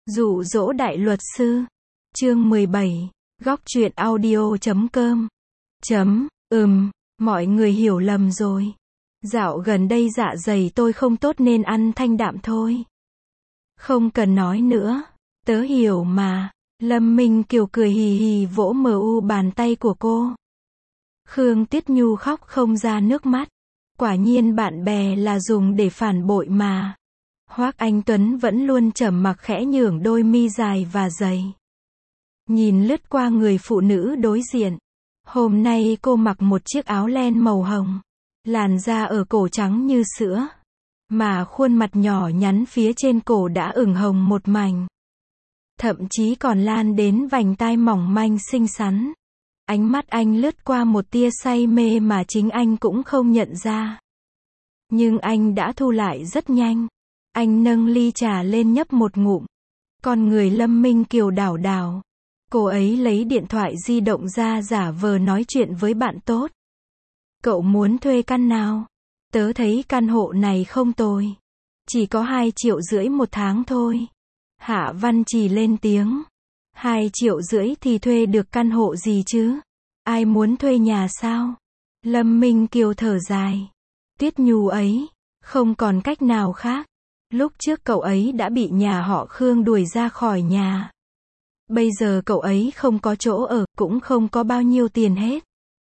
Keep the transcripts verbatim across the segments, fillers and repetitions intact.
Dụ dỗ đại luật sư. Chương mười bảy. Góc truyện audio chấm com. Chấm, ừm, mọi người hiểu lầm rồi. Dạo gần đây dạ dày tôi không tốt nên ăn thanh đạm thôi. Không cần nói nữa. Tớ hiểu mà. Lâm Minh Kiều cười hì hì vỗ mờ u bàn tay của cô. Khương Tuyết Nhu khóc không ra nước mắt. Quả nhiên bạn bè là dùng để phản bội mà. Hoác Anh Tuấn vẫn luôn trầm mặc khẽ nhưởng đôi mi dài và dày. Nhìn lướt qua người phụ nữ đối diện. Hôm nay cô mặc một chiếc áo len màu hồng. Làn da ở cổ trắng như sữa. Mà khuôn mặt nhỏ nhắn phía trên cổ đã ửng hồng một mảnh. Thậm chí còn lan đến vành tai mỏng manh xinh xắn. Ánh mắt anh lướt qua một tia say mê mà chính anh cũng không nhận ra. Nhưng anh đã thu lại rất nhanh. Anh nâng ly trà lên nhấp một ngụm. Con người Lâm Minh Kiều đảo đảo. Cô ấy lấy điện thoại di động ra giả vờ nói chuyện với bạn tốt. Cậu muốn thuê căn nào? Tớ thấy căn hộ này không tồi. Chỉ có hai triệu rưỡi một tháng thôi. Hạ Văn Trì lên tiếng. Hai triệu rưỡi thì thuê được căn hộ gì chứ? Ai muốn thuê nhà sao? Lâm Minh Kiều thở dài. Tuyết Nhu ấy, không còn cách nào khác. Lúc trước cậu ấy đã bị nhà họ Khương đuổi ra khỏi nhà. Bây giờ cậu ấy không có chỗ ở, cũng không có bao nhiêu tiền hết.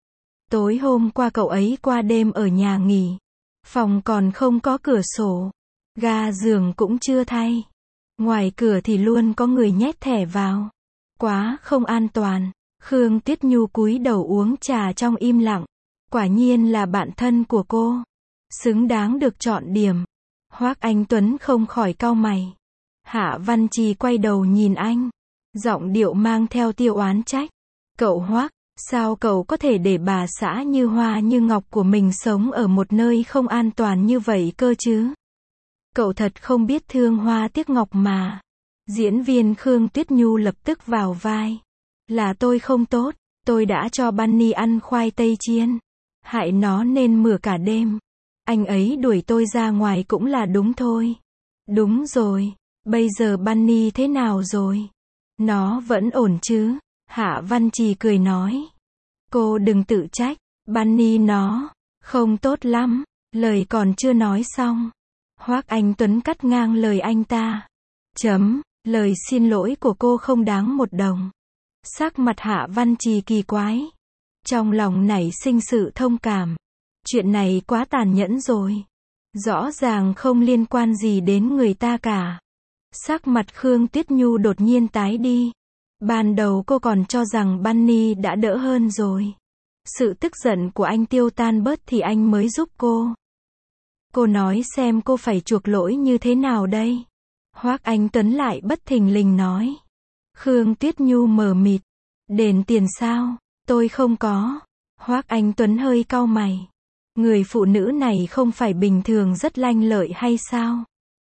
Tối hôm qua cậu ấy qua đêm ở nhà nghỉ. Phòng còn không có cửa sổ. Ga giường cũng chưa thay. Ngoài cửa thì luôn có người nhét thẻ vào. Quá không an toàn. Khương Tuyết Nhu cúi đầu uống trà trong im lặng. Quả nhiên là bạn thân của cô. Xứng đáng được chọn điểm. Hoác Anh Tuấn không khỏi cau mày. Hạ Văn Trì quay đầu nhìn anh. Giọng điệu mang theo tia oán trách. Cậu Hoác, sao cậu có thể để bà xã như hoa như ngọc của mình sống ở một nơi không an toàn như vậy cơ chứ? Cậu thật không biết thương hoa tiếc ngọc mà. Diễn viên Khương Tuyết Nhu lập tức vào vai. Là tôi không tốt, tôi đã cho Bunny ăn khoai tây chiên. Hại nó nên mửa cả đêm. Anh ấy đuổi tôi ra ngoài cũng là đúng thôi. Đúng rồi, bây giờ Bunny thế nào rồi? Nó vẫn ổn chứ? Hạ Văn Trì cười nói. Cô đừng tự trách, Bunny nó không tốt lắm. Lời còn chưa nói xong. Hoác Anh Tuấn cắt ngang lời anh ta. Chấm, lời xin lỗi của cô không đáng một đồng. Sắc mặt Hạ Văn Trì kỳ quái. Trong lòng nảy sinh sự thông cảm. Chuyện này quá tàn nhẫn rồi. Rõ ràng không liên quan gì đến người ta cả. Sắc mặt Khương Tuyết Nhu đột nhiên tái đi. Ban đầu cô còn cho rằng Bunny đã đỡ hơn rồi. Sự tức giận của anh tiêu tan bớt thì anh mới giúp cô. Cô nói xem cô phải chuộc lỗi như thế nào đây? Hoác Anh Tuấn lại bất thình lình nói. Khương Tuyết Nhu mờ mịt. Đền tiền sao? Tôi không có. Hoác Anh Tuấn hơi cau mày. Người phụ nữ này không phải bình thường rất lanh lợi hay sao?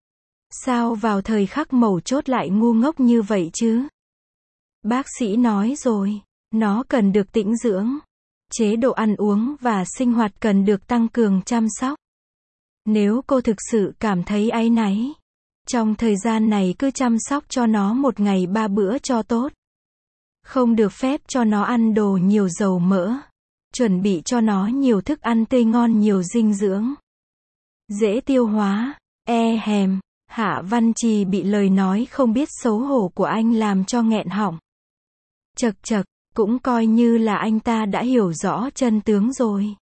Sao vào thời khắc mấu chốt lại ngu ngốc như vậy chứ? Bác sĩ nói rồi, nó cần được tĩnh dưỡng. Chế độ ăn uống và sinh hoạt cần được tăng cường chăm sóc. Nếu cô thực sự cảm thấy áy náy, trong thời gian này cứ chăm sóc cho nó một ngày ba bữa cho tốt. Không được phép cho nó ăn đồ nhiều dầu mỡ. Chuẩn bị cho nó nhiều thức ăn tươi ngon nhiều dinh dưỡng. Dễ tiêu hóa. E hèm. Hạ Văn Trì bị lời nói không biết xấu hổ của anh làm cho nghẹn họng. Chật chật, cũng coi như là anh ta đã hiểu rõ chân tướng rồi.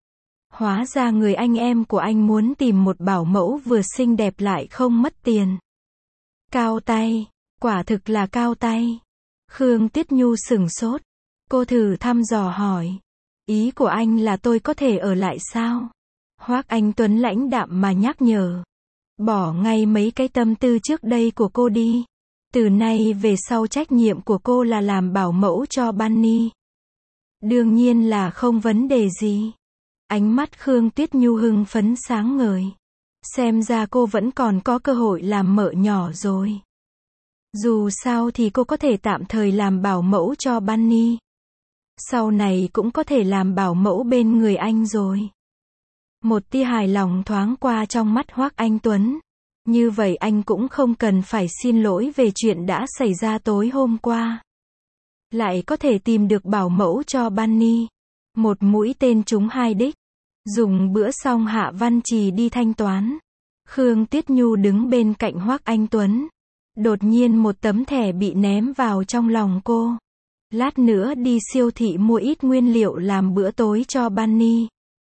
Hóa ra người anh em của anh muốn tìm một bảo mẫu vừa xinh đẹp lại không mất tiền. Cao tay, quả thực là cao tay. Khương Tuyết Nhu sửng sốt. Cô thử thăm dò hỏi. Ý của anh là tôi có thể ở lại sao? Hoác Anh Tuấn lãnh đạm mà nhắc nhở. Bỏ ngay mấy cái tâm tư trước đây của cô đi. Từ nay về sau trách nhiệm của cô là làm bảo mẫu cho Bunny. Đương nhiên là không vấn đề gì. Ánh mắt Khương Tuyết Nhu hưng phấn sáng ngời. Xem ra cô vẫn còn có cơ hội làm mợ nhỏ rồi. Dù sao thì cô có thể tạm thời làm bảo mẫu cho Bunny. Sau này cũng có thể làm bảo mẫu bên người anh rồi. Một tia hài lòng thoáng qua trong mắt Hoác Anh Tuấn. Như vậy anh cũng không cần phải xin lỗi về chuyện đã xảy ra tối hôm qua. Lại có thể tìm được bảo mẫu cho Bunny. Một mũi tên trúng hai đích. Dùng bữa xong Hạ Văn Trì đi thanh toán. Khương Tuyết Nhu đứng bên cạnh Hoắc Anh Tuấn. Đột nhiên một tấm thẻ bị ném vào trong lòng cô. Lát nữa đi siêu thị mua ít nguyên liệu làm bữa tối cho Bunny.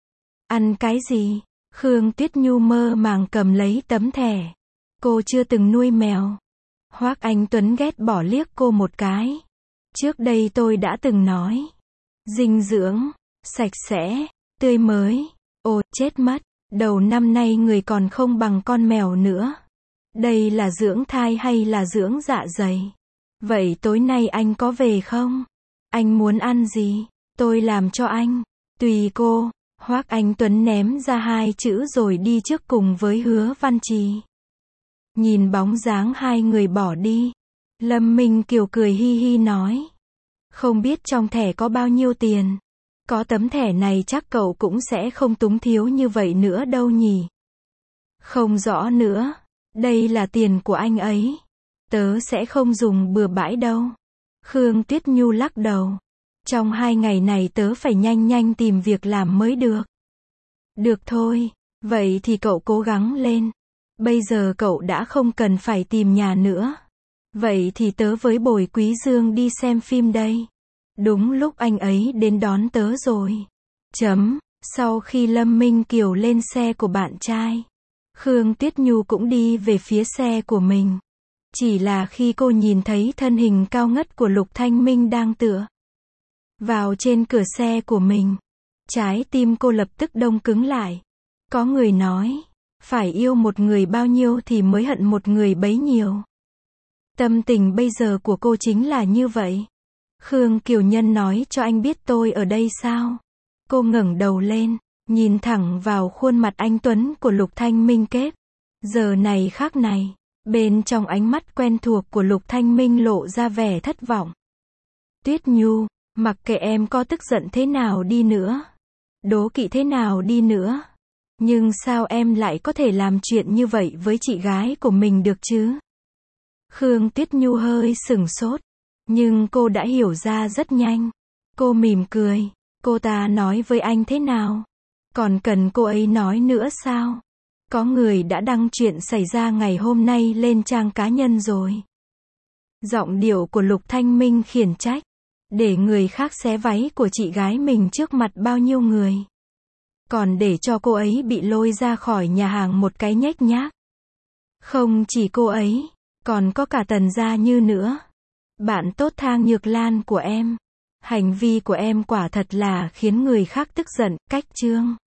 Ăn cái gì? Khương Tuyết Nhu mơ màng cầm lấy tấm thẻ. Cô chưa từng nuôi mèo. Hoắc Anh Tuấn ghét bỏ liếc cô một cái. Trước đây tôi đã từng nói. Dinh dưỡng, sạch sẽ, tươi mới. Ồ, chết mất. Đầu năm nay người còn không bằng con mèo nữa. Đây là dưỡng thai hay là dưỡng dạ dày? Vậy tối nay anh có về không? Anh muốn ăn gì? Tôi làm cho anh. Tùy cô. Hoắc Anh Tuấn ném ra hai chữ rồi đi trước cùng với Hứa Văn Trì. Nhìn bóng dáng hai người bỏ đi. Lâm Minh Kiều cười hi hi nói. Không biết trong thẻ có bao nhiêu tiền. Có tấm thẻ này chắc cậu cũng sẽ không túng thiếu như vậy nữa đâu nhỉ. Không rõ nữa. Đây là tiền của anh ấy. Tớ sẽ không dùng bừa bãi đâu. Khương Tuyết Nhu lắc đầu. Trong hai ngày này tớ phải nhanh nhanh tìm việc làm mới được. Được thôi. Vậy thì cậu cố gắng lên. Bây giờ cậu đã không cần phải tìm nhà nữa. Vậy thì tớ với Bồi Quý Dương đi xem phim đây. Đúng lúc anh ấy đến đón tớ rồi. Chấm. Sau khi Lâm Minh Kiều lên xe của bạn trai, Khương Tuyết Nhu cũng đi về phía xe của mình. Chỉ là khi cô nhìn thấy thân hình cao ngất của Lục Thanh Minh đang tựa vào trên cửa xe của mình, trái tim cô lập tức đông cứng lại. Có người nói, phải yêu một người bao nhiêu thì mới hận một người bấy nhiêu. Tâm tình bây giờ của cô chính là như vậy. Khương Kiều Nhân nói cho anh biết tôi ở đây sao? Cô ngẩng đầu lên, nhìn thẳng vào khuôn mặt anh tuấn của Lục Thanh Minh kép. Giờ này khác này, bên trong ánh mắt quen thuộc của Lục Thanh Minh lộ ra vẻ thất vọng. Tuyết Nhu, mặc kệ em có tức giận thế nào đi nữa, đố kỵ thế nào đi nữa, nhưng sao em lại có thể làm chuyện như vậy với chị gái của mình được chứ? Khương Tuyết Nhu hơi sửng sốt, nhưng cô đã hiểu ra rất nhanh. Cô mỉm cười, cô ta nói với anh thế nào? Còn cần cô ấy nói nữa sao? Có người đã đăng chuyện xảy ra ngày hôm nay lên trang cá nhân rồi. Giọng điệu của Lục Thanh Minh khiển trách, để người khác xé váy của chị gái mình trước mặt bao nhiêu người. Còn để cho cô ấy bị lôi ra khỏi nhà hàng một cái nhếch nhác. Không chỉ cô ấy, còn có cả Tần Gia Như nữa. Bạn tốt Thang Nhược Lan của em. Hành vi của em quả thật là khiến người khác tức giận. Cách chương